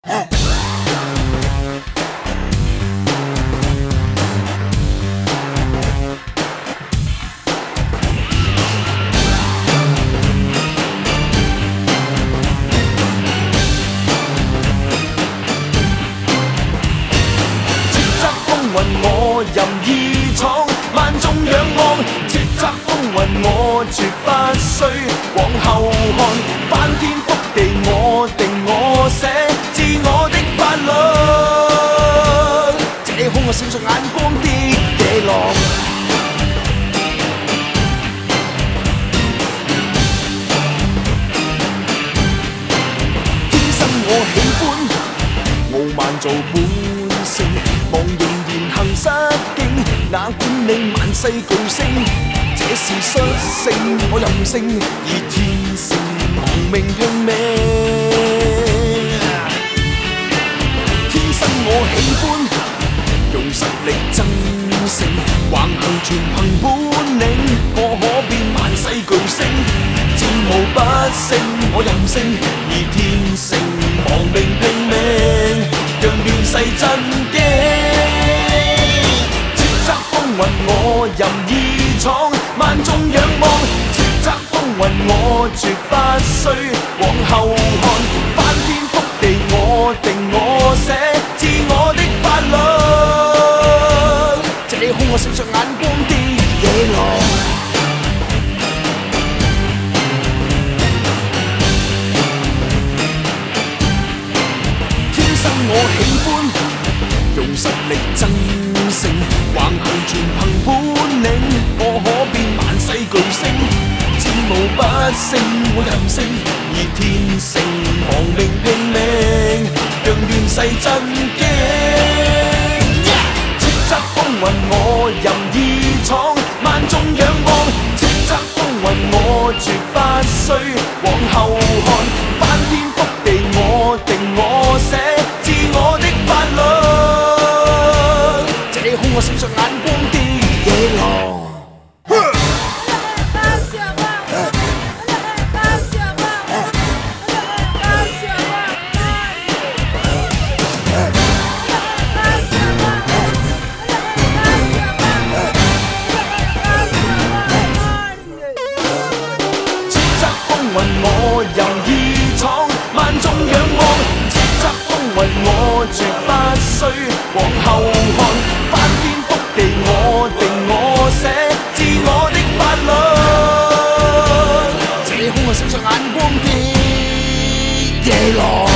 我任意闖，萬眾仰望，叱咤風雲我絕不需往後看，翻天覆地我定我寫，自我的法律，這空我閃爍眼光的野狼。天生我喜歡傲慢做本性，忘形言行失敬，哪管你萬世巨星，這是率性，我任性，而天性亡命拼命。天生我喜歡用實力爭勝，橫行全憑本領，我可變萬世巨星，戰無不勝，我任性，而天性亡命拼命，讓亂世震驚。風雲我任意闖，萬眾仰望，叱咤風雲我絕不需往後看，翻天覆地我定我寫，自我的法律，這空我閃爍眼光的野狼。我喜歡用實力爭勝，橫行全憑本領，我可變萬世巨星，戰無不勝，我任性，而天性亡命拼命，讓亂世震驚。叱咤風雲我任意闖，萬眾仰望，叱咤風雲我絕不需往後看，翻天覆地我定我寫，自我的法律，這空我閃爍眼光的野狼。叱咤風雲我任意闖，萬眾仰望，叱咤風雲我絕不需往後看，翻天覆地我定我寫，自我的法律，這空我閃爍眼光的野狼。